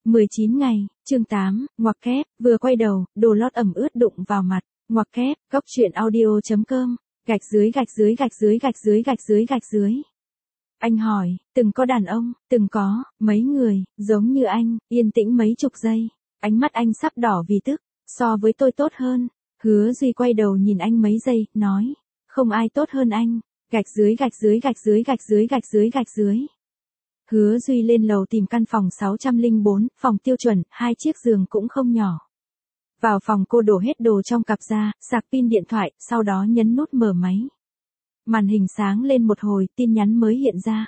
19 ngày, chương 8, ngoặc kép, vừa quay đầu, đồ lót ẩm ướt đụng vào mặt, ngoặc kép, góc truyện audio.com, gạch dưới gạch dưới gạch dưới gạch dưới gạch dưới gạch dưới. Anh hỏi, từng có đàn ông, từng có, mấy người, giống như anh, yên tĩnh mấy chục giây, ánh mắt anh sắp đỏ vì tức, so với tôi tốt hơn. Hứa Duy quay đầu nhìn anh mấy giây, nói, không ai tốt hơn anh, gạch dưới gạch dưới gạch dưới gạch dưới gạch dưới gạch dưới. Hứa Duy lên lầu tìm căn phòng 604, phòng tiêu chuẩn, 2 chiếc giường cũng không nhỏ. Vào phòng cô đổ hết đồ trong cặp ra, sạc pin điện thoại, sau đó nhấn nút mở máy. Màn hình sáng lên một hồi, tin nhắn mới hiện ra.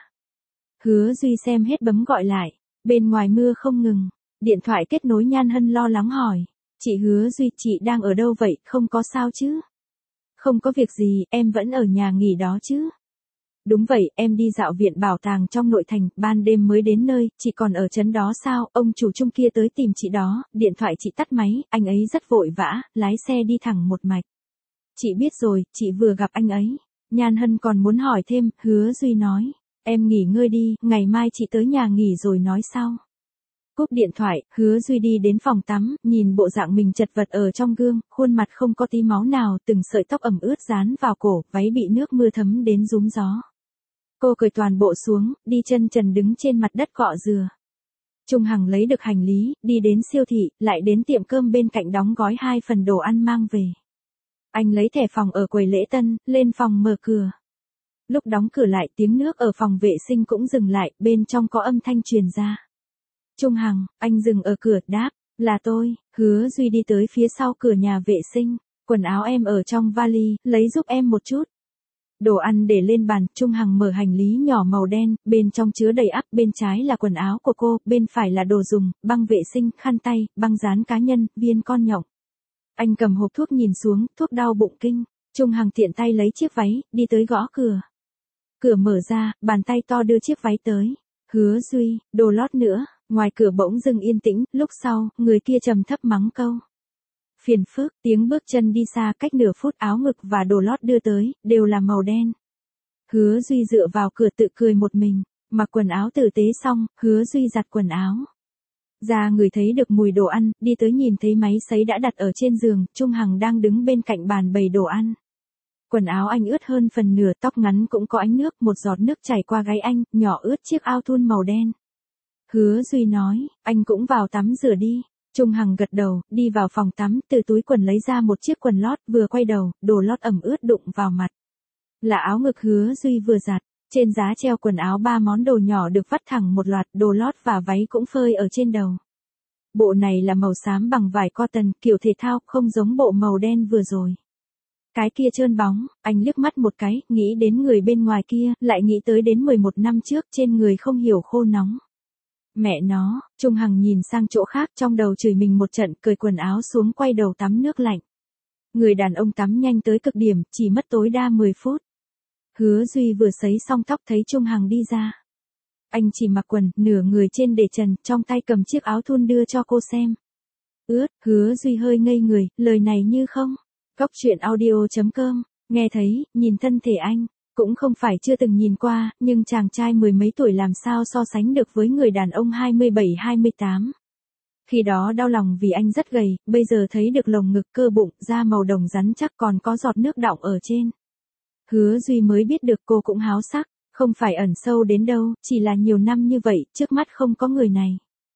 Hứa Duy xem hết bấm gọi lại, bên ngoài mưa không ngừng, điện thoại kết nối Nhan Hân lo lắng hỏi, chị Hứa Duy, chị đang ở đâu vậy, không có sao chứ? Không có việc gì, em vẫn ở nhà nghỉ đó chứ? Đúng vậy, em đi dạo viện bảo tàng trong nội thành, ban đêm mới đến nơi, chị còn ở trấn đó sao, ông chủ chung kia tới tìm chị đó, điện thoại chị tắt máy, anh ấy rất vội vã, lái xe đi thẳng một mạch. Chị biết rồi, chị vừa gặp anh ấy. Nhan Hân còn muốn hỏi thêm, Hứa Duy nói, em nghỉ ngơi đi, ngày mai chị tới nhà nghỉ rồi nói sau. Cúp điện thoại, Hứa Duy đi đến phòng tắm, nhìn bộ dạng mình chật vật ở trong gương, khuôn mặt không có tí máu nào, từng sợi tóc ẩm ướt dán vào cổ, váy bị nước mưa thấm đến rúm gió. Cô cởi toàn bộ xuống, đi chân trần đứng trên mặt đất cọ dừa. Trung Hằng lấy được hành lý, đi đến siêu thị, lại đến tiệm cơm bên cạnh đóng gói 2 phần đồ ăn mang về. Anh lấy thẻ phòng ở quầy lễ tân, lên phòng mở cửa. Lúc đóng cửa lại, tiếng nước ở phòng vệ sinh cũng dừng lại, bên trong có âm thanh truyền ra. Trung Hằng, anh dừng ở cửa, đáp, là tôi. Hứa Duy đi tới phía sau cửa nhà vệ sinh, quần áo em ở trong vali, lấy giúp em một chút. Đồ ăn để lên bàn, Trung Hằng mở hành lý nhỏ màu đen, bên trong chứa đầy ắp, bên trái là quần áo của cô, bên phải là đồ dùng, băng vệ sinh, khăn tay, băng dán cá nhân, viên con nhộng. Anh cầm hộp thuốc nhìn xuống, thuốc đau bụng kinh. Trung Hằng tiện tay lấy chiếc váy, đi tới gõ cửa. Cửa mở ra, bàn tay to đưa chiếc váy tới. Hứa Duy, đồ lót nữa. Ngoài cửa bỗng dưng yên tĩnh, lúc sau, người kia trầm thấp mắng câu. Phiền phức, tiếng bước chân đi xa cách nửa phút, áo ngực và đồ lót đưa tới, đều là màu đen. Hứa Duy dựa vào cửa tự cười một mình, mặc quần áo tử tế xong, Hứa Duy giặt quần áo. Ra người thấy được mùi đồ ăn, đi tới nhìn thấy máy sấy đã đặt ở trên giường, Trung Hằng đang đứng bên cạnh bàn bày đồ ăn. Quần áo anh ướt hơn phần nửa, tóc ngắn cũng có ánh nước, một giọt nước chảy qua gáy anh, nhỏ ướt chiếc ao thun màu đen. Hứa Duy nói, anh cũng vào tắm rửa đi. Trung Hằng gật đầu, đi vào phòng tắm, từ túi quần lấy ra một chiếc quần lót, vừa quay đầu, đồ lót ẩm ướt đụng vào mặt. Là áo ngực Hứa Duy vừa giặt, trên giá treo quần áo 3 món đồ nhỏ được vắt thẳng một loạt, đồ lót và váy cũng phơi ở trên đầu. Bộ này là màu xám bằng vải cotton, kiểu thể thao, không giống bộ màu đen vừa rồi. Cái kia trơn bóng, anh liếc mắt một cái, nghĩ đến người bên ngoài kia, lại nghĩ tới đến 11 năm trước, trên người không hiểu khô nóng. Mẹ nó, Trung Hằng nhìn sang chỗ khác, trong đầu chửi mình một trận, cởi quần áo xuống quay đầu tắm nước lạnh. Người đàn ông tắm nhanh tới cực điểm, chỉ mất tối đa 10 phút. Hứa Duy vừa sấy xong tóc thấy Trung Hằng đi ra. Anh chỉ mặc quần, nửa người trên để trần, trong tay cầm chiếc áo thun đưa cho cô xem. Ướt, Hứa Duy hơi ngây người, lời này như không. Góc truyện audio.com, nghe thấy, nhìn thân thể anh. Cũng không phải chưa từng nhìn qua, nhưng chàng trai mười mấy tuổi làm sao so sánh được với người đàn ông 27-28. Khi đó đau lòng vì anh rất gầy, bây giờ thấy được lồng ngực, cơ bụng, da màu đồng rắn chắc, còn có giọt nước đọng ở trên. Hứa Duy mới biết được cô cũng háo sắc, không phải ẩn sâu đến đâu, chỉ là nhiều năm như vậy, trước mắt không có người này.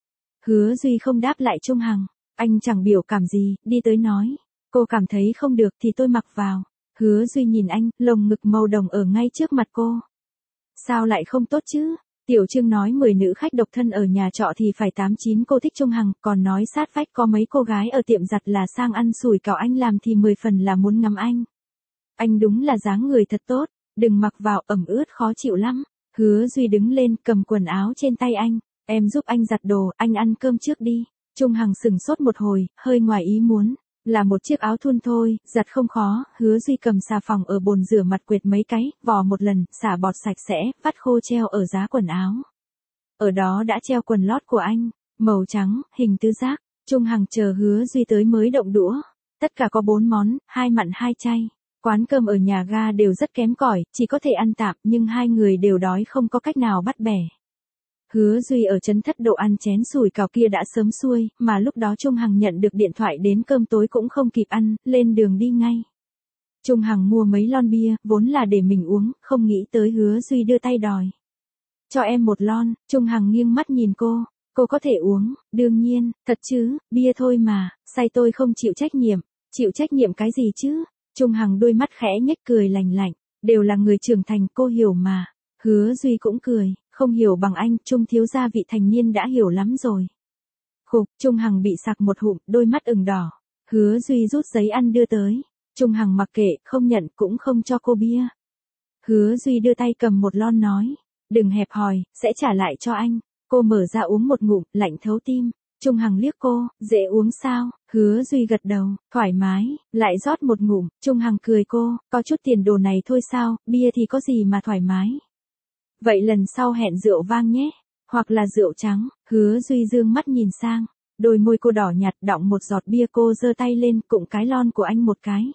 Hứa Duy không đáp lại Trung Hằng, anh chẳng biểu cảm gì, đi tới nói, cô cảm thấy không được thì tôi mặc vào. Hứa Duy nhìn anh, lồng ngực màu đồng ở ngay trước mặt cô. Sao lại không tốt chứ? Tiểu Trương nói 10 nữ khách độc thân ở nhà trọ thì phải 8-9 cô thích Trung Hằng, còn nói sát vách có mấy cô gái ở tiệm giặt là sang ăn sủi cảo anh làm thì 10 phần là muốn ngắm anh. Anh đúng là dáng người thật tốt, đừng mặc vào ẩm ướt khó chịu lắm. Hứa Duy đứng lên cầm quần áo trên tay anh, em giúp anh giặt đồ, anh ăn cơm trước đi. Trung Hằng sừng sốt một hồi, hơi ngoài ý muốn. Là một chiếc áo thun thôi, giặt không khó, Hứa Duy cầm xà phòng ở bồn rửa mặt quệt mấy cái, vò một lần, xả bọt sạch sẽ, vắt khô treo ở giá quần áo. Ở đó đã treo quần lót của anh, màu trắng, hình tứ giác. Trung Hằng chờ Hứa Duy tới mới động đũa. Tất cả có 4 món, 2 mặn 2 chay. Quán cơm ở nhà ga đều rất kém cỏi, chỉ có thể ăn tạm, nhưng hai người đều đói không có cách nào bắt bẻ. Hứa Duy ở trấn Thất Độ ăn chén sủi cảo kia đã sớm xuôi, mà lúc đó Trung Hằng nhận được điện thoại đến cơm tối cũng không kịp ăn, lên đường đi ngay. Trung Hằng mua mấy lon bia, vốn là để mình uống, không nghĩ tới Hứa Duy đưa tay đòi. Cho em một lon, Trung Hằng nghiêng mắt nhìn cô có thể uống, đương nhiên, thật chứ, bia thôi mà, say tôi không chịu trách nhiệm cái gì chứ? Trung Hằng đôi mắt khẽ nhếch cười lành lạnh, đều là người trưởng thành cô hiểu mà. Hứa Duy cũng cười, không hiểu bằng anh, Trung thiếu gia vị thành niên đã hiểu lắm rồi. Khục, Trung Hằng bị sặc một hụm, đôi mắt ửng đỏ. Hứa Duy rút giấy ăn đưa tới. Trung Hằng mặc kệ, không nhận cũng không cho cô bia. Hứa Duy đưa tay cầm một lon nói, đừng hẹp hòi, sẽ trả lại cho anh. Cô mở ra uống một ngụm, lạnh thấu tim. Trung Hằng liếc cô, dễ uống sao? Hứa Duy gật đầu, thoải mái, lại rót một ngụm. Trung Hằng cười cô, có chút tiền đồ này thôi sao, bia thì có gì mà thoải mái. Vậy lần sau hẹn rượu vang nhé, hoặc là rượu trắng. Hứa Duy dương mắt nhìn sang, đôi môi cô đỏ nhạt đọng một giọt bia, cô giơ tay lên cụng cái lon của anh một cái.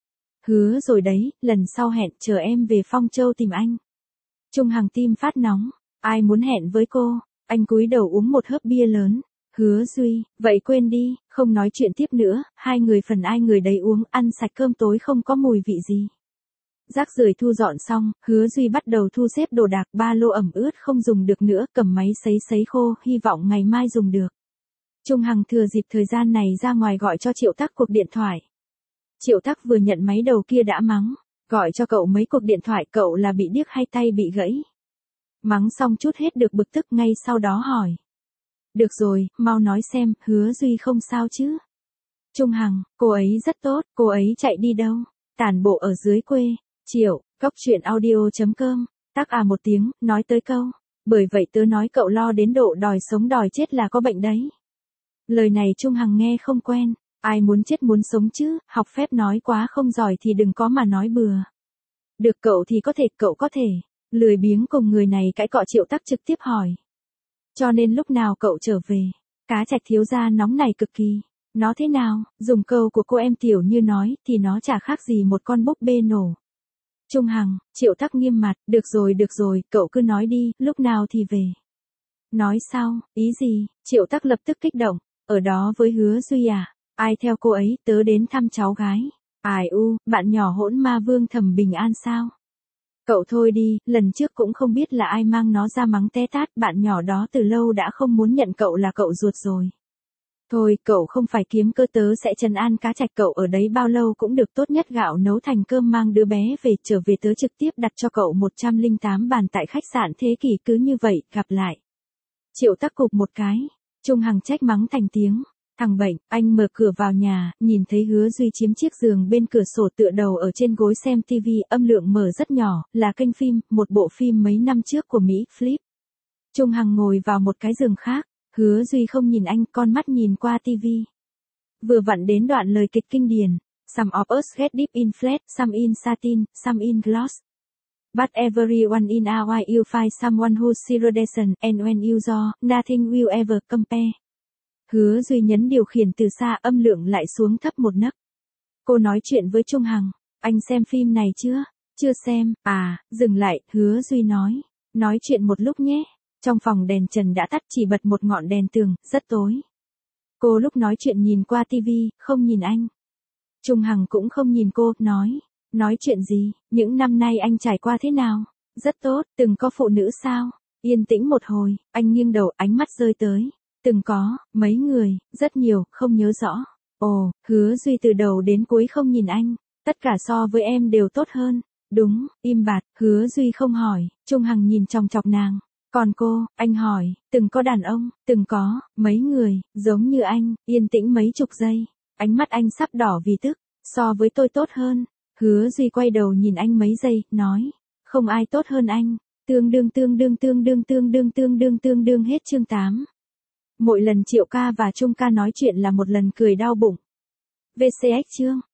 Hứa rồi đấy, lần sau hẹn chờ em về Phong Châu tìm anh. Trung Hằng tim phát nóng, ai muốn hẹn với cô? Anh cúi đầu uống một hớp bia lớn. Hứa Duy, vậy quên đi, không nói chuyện tiếp nữa, hai người phần ai người đấy uống, ăn sạch cơm tối không có mùi vị gì. Rác rưởi thu dọn xong, Hứa Duy bắt đầu thu xếp đồ đạc, ba lô ẩm ướt không dùng được nữa, cầm máy sấy khô, hy vọng ngày mai dùng được. Trung Hằng thừa dịp thời gian này ra ngoài gọi cho Triệu Tắc cuộc điện thoại. Triệu Tắc vừa nhận máy đầu kia đã mắng, gọi cho cậu mấy cuộc điện thoại, cậu là bị điếc hay tay bị gãy. Mắng xong chút hết được bực tức, ngay sau đó hỏi. Được rồi, mau nói xem, Hứa Duy không sao chứ? Trung Hằng, cô ấy rất tốt, cô ấy chạy đi đâu? Tản bộ ở dưới quê. Triệu, Cóc Truyện Audio.com, Tắc à một tiếng, nói tới câu. Bởi vậy tớ nói cậu lo đến độ đòi sống đòi chết là có bệnh đấy. Lời này Trung Hằng nghe không quen, ai muốn chết muốn sống chứ, học phép nói quá không giỏi thì đừng có mà nói bừa. Được cậu thì cậu có thể. Lười biếng cùng người này cãi cọ, Triệu Tắc trực tiếp hỏi. Cho nên lúc nào cậu trở về? Cá Trạch thiếu gia nóng này cực kỳ. Nó thế nào? Dùng câu của cô em Tiểu Như nói thì nó chả khác gì một con búp bê nổ. Trung Hằng, Triệu Tắc nghiêm mặt, được rồi, cậu cứ nói đi, lúc nào thì về? Nói sao, ý gì? Triệu Tắc lập tức kích động, ở đó với Hứa Duy à? Ai theo cô ấy, tớ đến thăm cháu gái. Ai u, bạn nhỏ hỗn ma Vương Thẩm bình an sao? Cậu thôi đi, lần trước cũng không biết là ai mang nó ra mắng té tát, bạn nhỏ đó từ lâu đã không muốn nhận cậu là cậu ruột rồi. Thôi, cậu không phải kiếm cơ, tớ sẽ trấn an Cá Trạch, cậu ở đấy bao lâu cũng được, tốt nhất gạo nấu thành cơm mang đứa bé về, trở về tớ trực tiếp đặt cho cậu 108 bàn tại khách sạn Thế Kỷ, cứ như vậy, gặp lại. Triệu Tắc cụp một cái, Trung Hằng trách mắng thành tiếng. Thằng bệnh, anh mở cửa vào nhà, nhìn thấy Hứa Duy chiếm chiếc giường bên cửa sổ tựa đầu ở trên gối xem TV, âm lượng mở rất nhỏ, là kênh phim, một bộ phim mấy năm trước của Mỹ, Flip. Trung Hằng ngồi vào một cái giường khác, Hứa Duy không nhìn anh, con mắt nhìn qua TV. Vừa vặn đến đoạn lời kịch kinh điển, Some of us get deep in flesh, some in satin, some in gloss. But everyone in our life you find someone who's iridescent, and when you saw, nothing will ever compare. Hứa Duy nhấn điều khiển từ xa, âm lượng lại xuống thấp một nấc. Cô nói chuyện với Trung Hằng, anh xem phim này chưa? Chưa xem, à, dừng lại, Hứa Duy nói chuyện một lúc nhé. Trong phòng đèn trần đã tắt, chỉ bật một ngọn đèn tường, rất tối. Cô lúc nói chuyện nhìn qua tivi, không nhìn anh. Trung Hằng cũng không nhìn cô, nói chuyện gì, những năm nay anh trải qua thế nào? Rất tốt, từng có phụ nữ sao? Yên tĩnh một hồi, anh nghiêng đầu, ánh mắt rơi tới. Từng có, mấy người, rất nhiều, không nhớ rõ. Ồ, Hứa Duy từ đầu đến cuối không nhìn anh. Tất cả so với em đều tốt hơn. Đúng, im bặt, Hứa Duy không hỏi. Trung Hằng nhìn chòng chọc nàng. Còn cô, anh hỏi, từng có đàn ông, từng có, mấy người, giống như anh, yên tĩnh mấy chục giây. Ánh mắt anh sắp đỏ vì tức, so với tôi tốt hơn. Hứa Duy quay đầu nhìn anh mấy giây, nói, không ai tốt hơn anh. Tương đương hết chương 8. Mỗi lần Triệu ca và Trung ca nói chuyện là một lần cười đau bụng. VCX chương